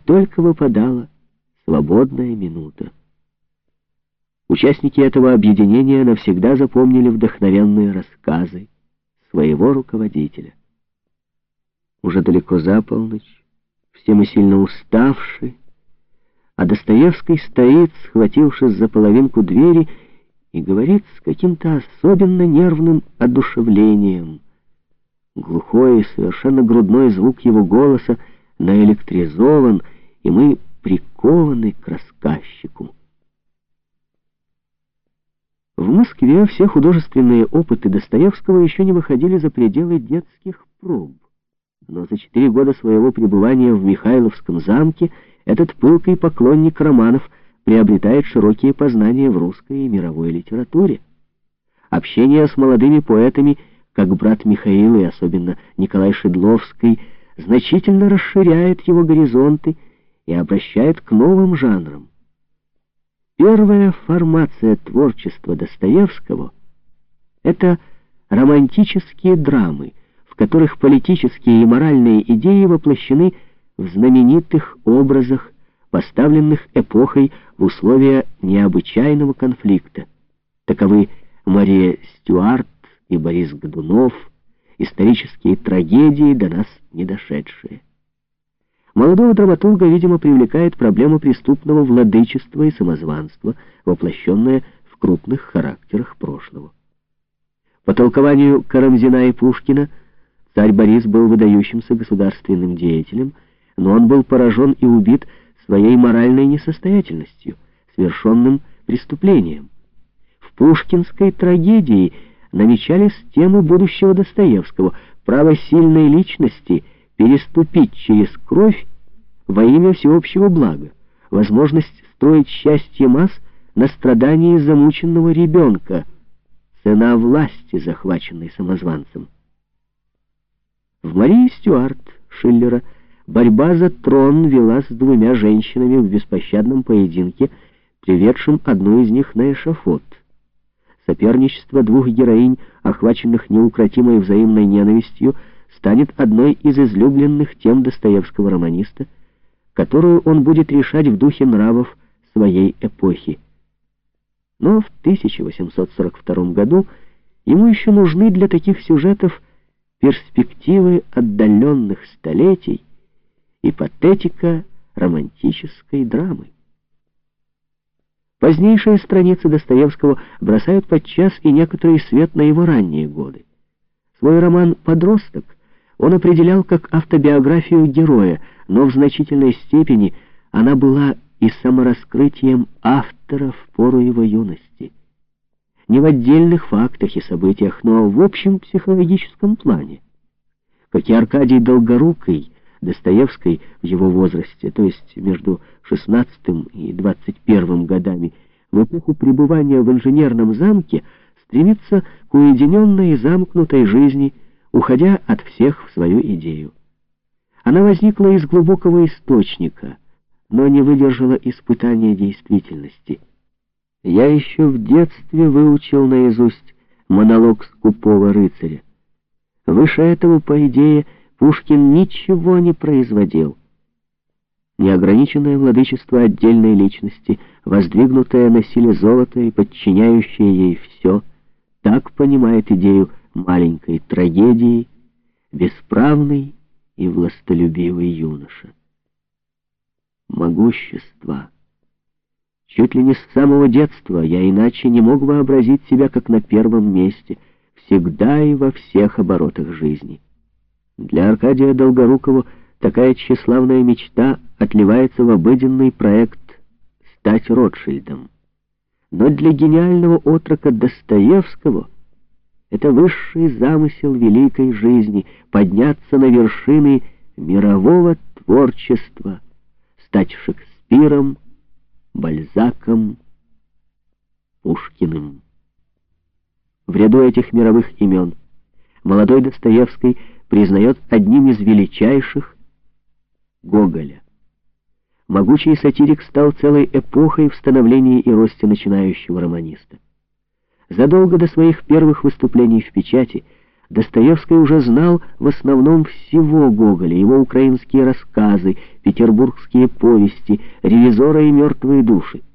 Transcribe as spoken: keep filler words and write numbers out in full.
только выпадала свободная минута. Участники этого объединения навсегда запомнили вдохновенные рассказы своего руководителя. Уже далеко за полночь, все мы сильно уставши, а Достоевский стоит, схватившись за половинку двери, и говорит с каким-то особенно нервным одушевлением. Глухой и совершенно грудной звук его голоса наэлектризован, и мы прикованы к рассказчику. В Москве все художественные опыты Достоевского еще не выходили за пределы детских проб. Но за четыре года своего пребывания в Михайловском замке этот пылкий поклонник романов приобретает широкие познания в русской и мировой литературе. Общение с молодыми поэтами, как брат Михаил и особенно Николай Шедловский, значительно расширяет его горизонты и обращает к новым жанрам. Первая формация творчества Достоевского — это романтические драмы, в которых политические и моральные идеи воплощены в знаменитых образах, поставленных эпохой в условия необычайного конфликта. Таковы Мария Стюарт и Борис Годунов, исторические трагедии, до нас не дошедшие. Молодого драматурга, видимо, привлекает проблема преступного владычества и самозванства, воплощенная в крупных характерах прошлого. По толкованию Карамзина и Пушкина, царь Борис был выдающимся государственным деятелем, но он был поражен и убит своей моральной несостоятельностью, совершенным преступлением. В пушкинской трагедии намечались темы будущего Достоевского, право сильной личности переступить через кровь во имя всеобщего блага, возможность строить счастье масс на страдании замученного ребенка, цена власти, захваченной самозванцем. В Марии Стюарт Шиллера борьба за трон велась с двумя женщинами в беспощадном поединке, приведшем одну из них на эшафот. Соперничество двух героинь, охваченных неукротимой взаимной ненавистью, станет одной из излюбленных тем Достоевского романиста, которую он будет решать в духе нравов своей эпохи. Но в тысяча восемьсот сорок втором году ему еще нужны для таких сюжетов перспективы отдаленных столетий и патетика романтической драмы. Позднейшие страницы Достоевского бросают подчас и некоторый свет на его ранние годы. Свой роман «Подросток» он определял как автобиографию героя, но в значительной степени она была и самораскрытием автора в пору его юности. Не в отдельных фактах и событиях, но в общем психологическом плане. Как и Аркадий Долгорукий, Достоевский в его возрасте, то есть между шестнадцатым и двадцать первым годами, в эпоху пребывания в инженерном замке, стремится к уединенной и замкнутой жизни, уходя от всех в свою идею. Она возникла из глубокого источника, но не выдержала испытания действительности. Я еще в детстве выучил наизусть монолог скупого рыцаря. Выше этого, по идее, Пушкин ничего не производил. Неограниченное владычество отдельной личности, воздвигнутое на силе золота и подчиняющее ей все, так понимает идею маленькой трагедии бесправный и властолюбивый юноша. Могущество. Чуть ли не с самого детства я иначе не мог вообразить себя как на первом месте, всегда и во всех оборотах жизни. Для Аркадия Долгорукова такая тщеславная мечта отливается в обыденный проект стать Ротшильдом. Но для гениального отрока Достоевского это высший замысел великой жизни — подняться на вершины мирового творчества, стать Шекспиром, Бальзаком, Пушкиным. В ряду этих мировых имен молодой Достоевский признает одним из величайших Гоголя. Могучий сатирик стал целой эпохой в становлении и росте начинающего романиста. Задолго до своих первых выступлений в печати Достоевский уже знал в основном всего Гоголя, его украинские рассказы, петербургские повести, «Ревизора» и «Мертвые души».